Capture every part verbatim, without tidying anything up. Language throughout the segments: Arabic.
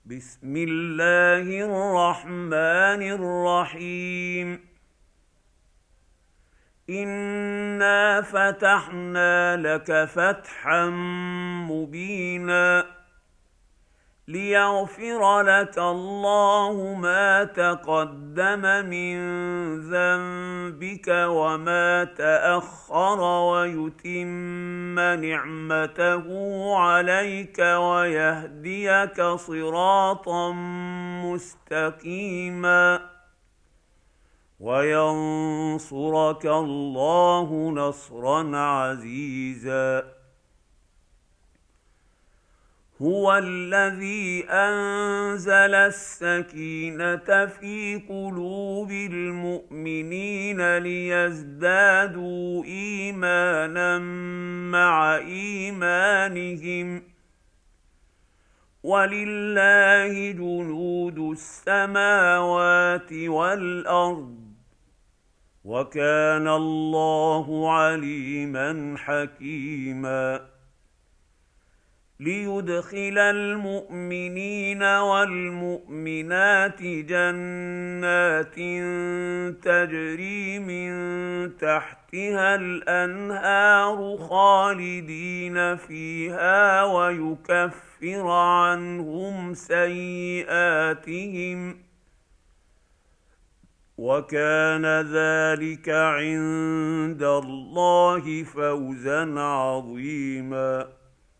بسم الله الرحمن الرحيم. إنا فتحنا لك فتحا مبينا ليغفر لك الله ما تقدم من ذنبك وما تأخر ويتم نعمته عليك ويهديك صراطا مستقيما وينصرك الله نصرا عزيزا. هو الذي أنزل السكينة في قلوب المؤمنين ليزدادوا إيمانا مع إيمانهم ولله جنود السماوات والأرض وكان الله عليما حكيما. ليدخل المؤمنين والمؤمنات جنات تجري من تحتها الأنهار خالدين فيها ويكفر عنهم سيئاتهم وكان ذلك عند الله فوزا عظيما.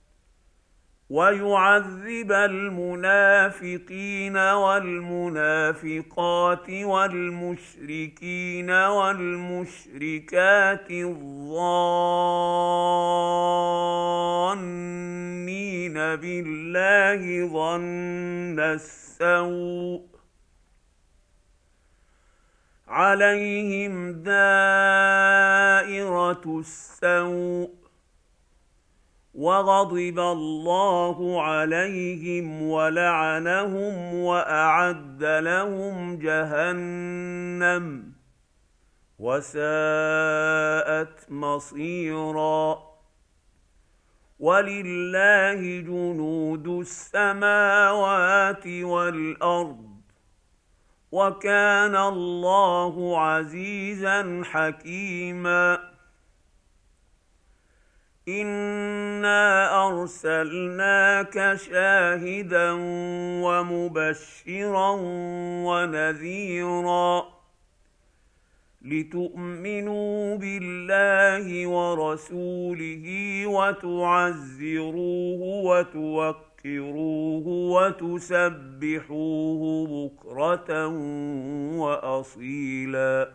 ويعذب المنافقين والمنافقات والمشركين والمشركات الظانين بالله ظن السوء عليهم دائرة السوء وغضب الله عليهم ولعنهم وأعد لهم جهنم وساءت مصيرا. ولله جنود السماوات والأرض وكان الله عزيزا حكيما. إنا أرسلناك شاهدا ومبشرا ونذيرا لتؤمنوا بالله ورسوله وتعزروه وتوقروه وتسبحوه بكرة وأصيلا.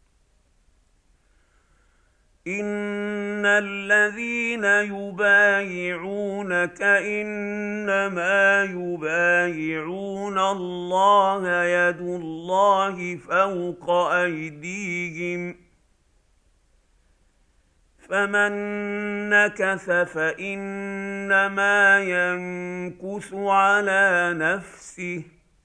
إن الذين يبايعونك إنما يبايعون الله يد الله فوق أيديهم فمن نكث فإنما ينكث على نفسه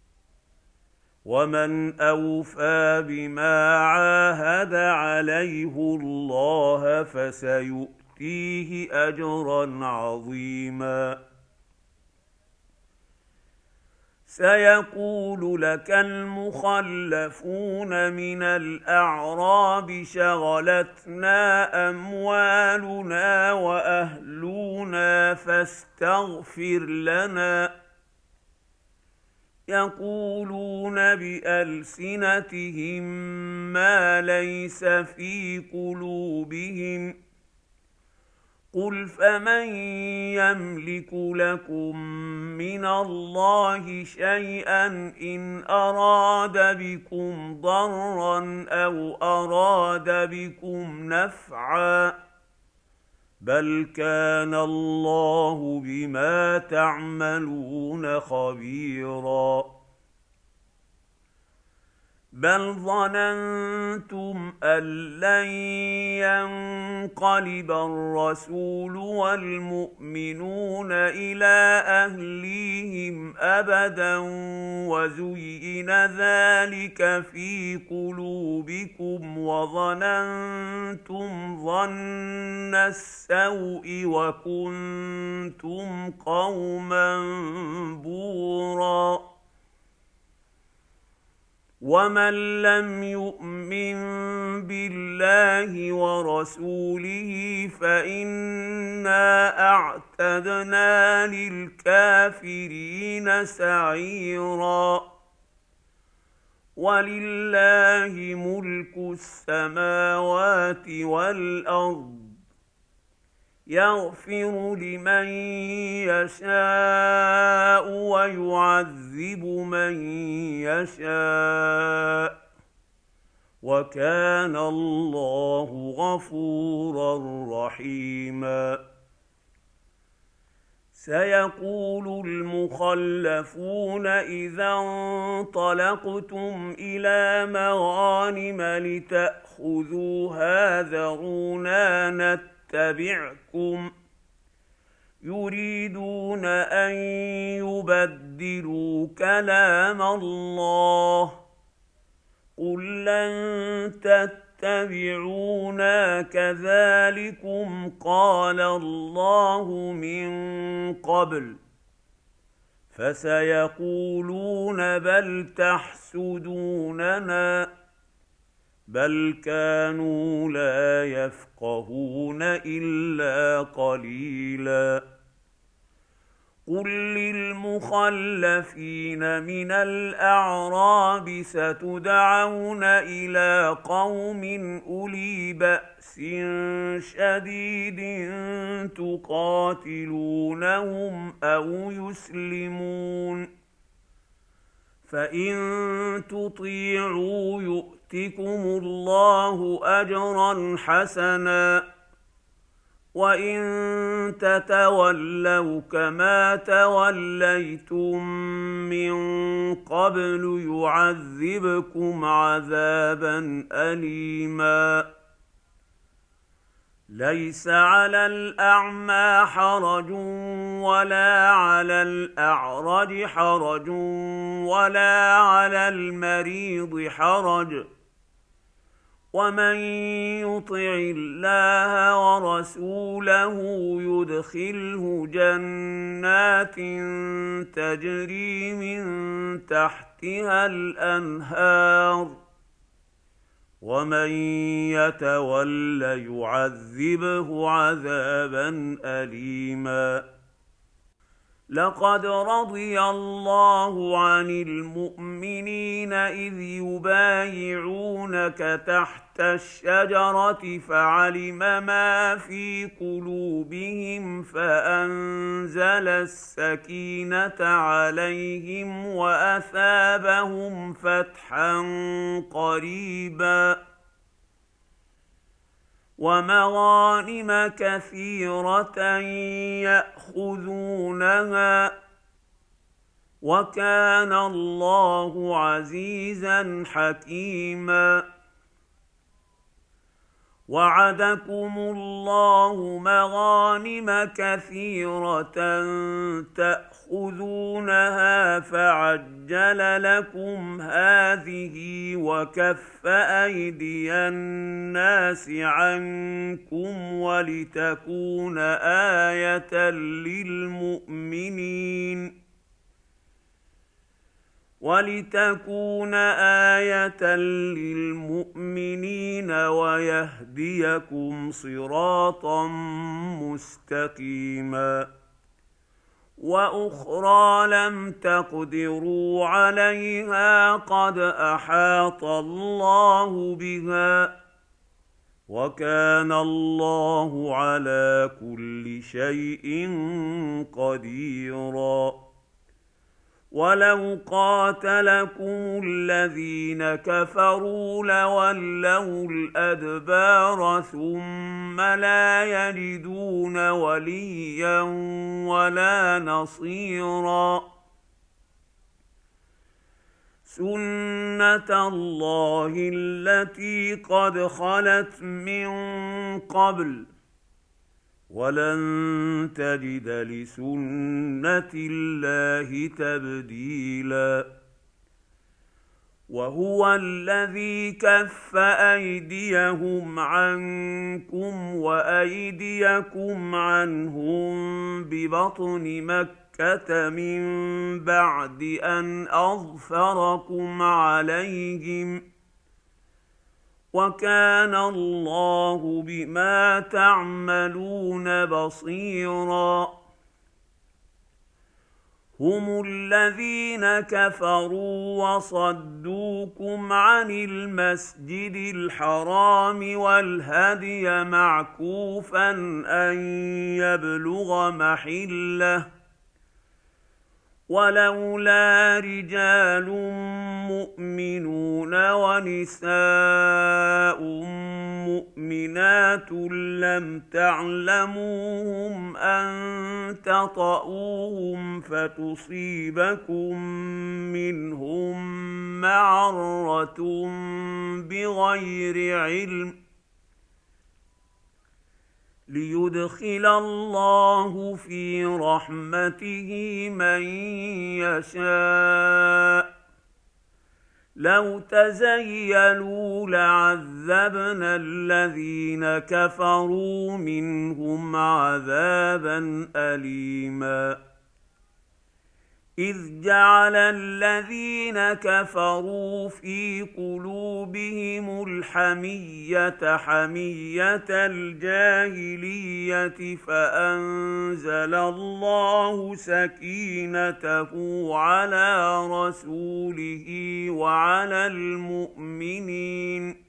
ومن أوفى بما عاهد عليه الله فسيؤتيه أجرا عظيما. سيقول لك المخلفون من الأعراب شغلتنا أموالنا وأهلنا فاستغفر لنا يقولون بألسنتهم ما ليس في قلوبهم قل فمن يملك لكم من الله شيئا إن أراد بكم ضرا أو أراد بكم نفعا بل كان الله بما تعملون خبيرا. بل ظننتم أن لن ينقلب الرسول والمؤمنون إلى أهليهم أبدا وزين ذلك في قلوبكم وظننتم ظن السوء وكنتم قوما بورا. ومن لم يؤمن بالله ورسوله فإنا أعتدنا للكافرين سعيرا ولله ملك السماوات والأرض يغفر لمن يشاء ويعذب من يشاء وكان الله غفورا رحيما سيقول المخلفون إذا انطلقتم إلى مغانم لتأخذوها ذرونا نتبعكم يريدون أن يبدلوا كلام الله قل لن تتبعونا كذلكم قال الله من قبل فسيقولون بل تحسدوننا بل كانوا لا يفقهون إلا قليلا قل للمخلفين من الأعراب ستدعون إلى قوم أولي بأس شديد تقاتلونهم أو يسلمون فإن تطيعوا يؤتكم الله أجرا حسنا وإن تتولوا كما توليتم من قبل يعذبكم عذابا أليما ليس على الأعمى حرج ولا على الأعرج حرج ولا على المريض حرج ومن يطع الله ورسوله يدخله جنات تجري من تحتها الأنهار ومن يتول يعذبه عذابا أليما لقد رضي الله عن المؤمنين إذ يبايعونك تحت الشجرة فعلم ما في قلوبهم فأنزل السكينة عليهم وأثابهم فتحا قريبا ومغانم كثيرة يأخذونها وكان الله عزيزا حكيما وعدكم الله مغانم كثيرة تأخذونها فعجل لكم هذه وكف أيدي الناس عنكم ولتكون آية للمؤمنين ولتكون آية للمؤمنين ويهديكم صراطا مستقيما وأخرى لم تقدروا عليها قد أحاط الله بها وكان الله على كل شيء قديرا ولو قاتلكم الذين كفروا لولوا الأدبار ثم لا يجدون وليا ولا نصيرا سنة الله التي قد خلت من قبل ولن تجد لسنة الله تبديلا وهو الذي كف أيديهم عنكم وأيديكم عنهم ببطن مكة مكة من بعد أن أظفركم عليهم وكان الله بما تعملون بصيرا هم الذين كفروا وصدوكم عن المسجد الحرام والهدي معكوفا أن يبلغ محله ولولا رجال مؤمنون ونساء مؤمنات لم تعلموهم أن تطؤوهم فتصيبكم منهم معرة بغير علم ليدخل الله في رحمته من يشاء لو تزيلوا لعذبنا الذين كفروا منهم عذابا أليما إذ جعل الذين كفروا في قلوبهم الحمية حمية الجاهلية فأنزل الله سكينته على رسوله وعلى المؤمنين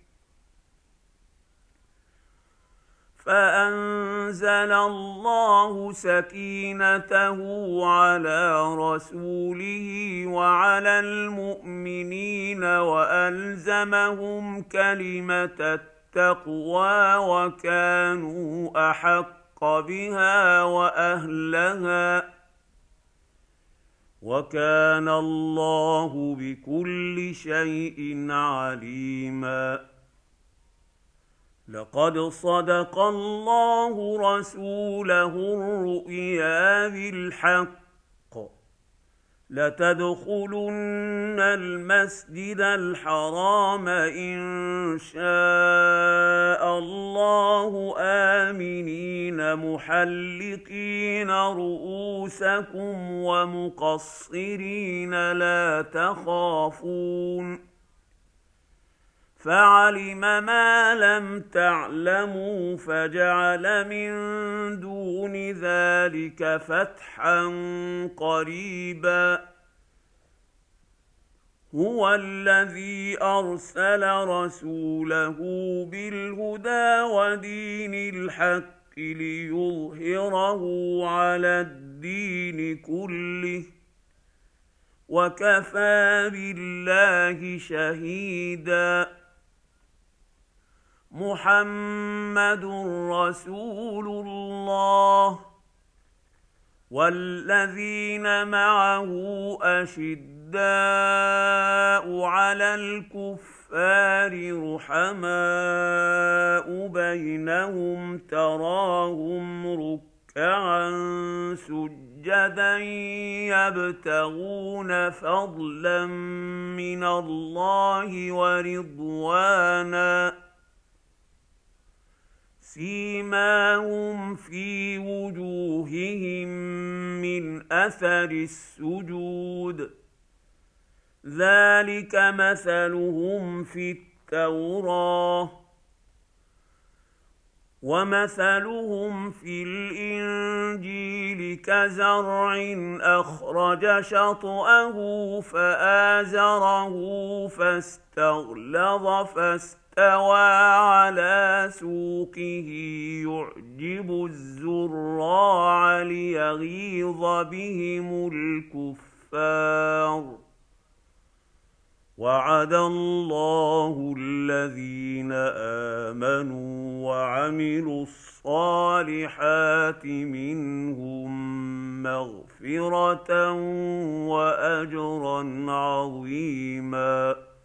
فأنزل الله سكينته على رسوله وعلى المؤمنين وألزمهم كلمة التقوى وكانوا أحق بها وأهلها وكان الله بكل شيء عليما لقد صدق الله رسوله الرؤيا بالحق لتدخلن المسجد الحرام إن شاء الله آمنين محلقين رؤوسكم ومقصرين لا تخافون فعلم ما لم تعلموا فجعل من دون ذلك فتحا قريبا هو الذي أرسل رسوله بالهدى ودين الحق ليظهره على الدين كله وكفى بالله شهيدا محمد رسول الله والذين معه أشداء على الكفار رحماء بينهم تراهم ركعا سجدا يبتغون فضلا من الله ورضوانا سيماهم في وجوههم من أثر السجود ذلك مثلهم في التوراة ومثلهم في الإنجيل كزرع أخرج شطأه فآزره فاستغلظ فاستغلظ استوى على سوقه يعجب الزراع ليغيظ بهم الكفار وعد الله الذين آمنوا وعملوا الصالحات منهم مغفرة وأجرا عظيما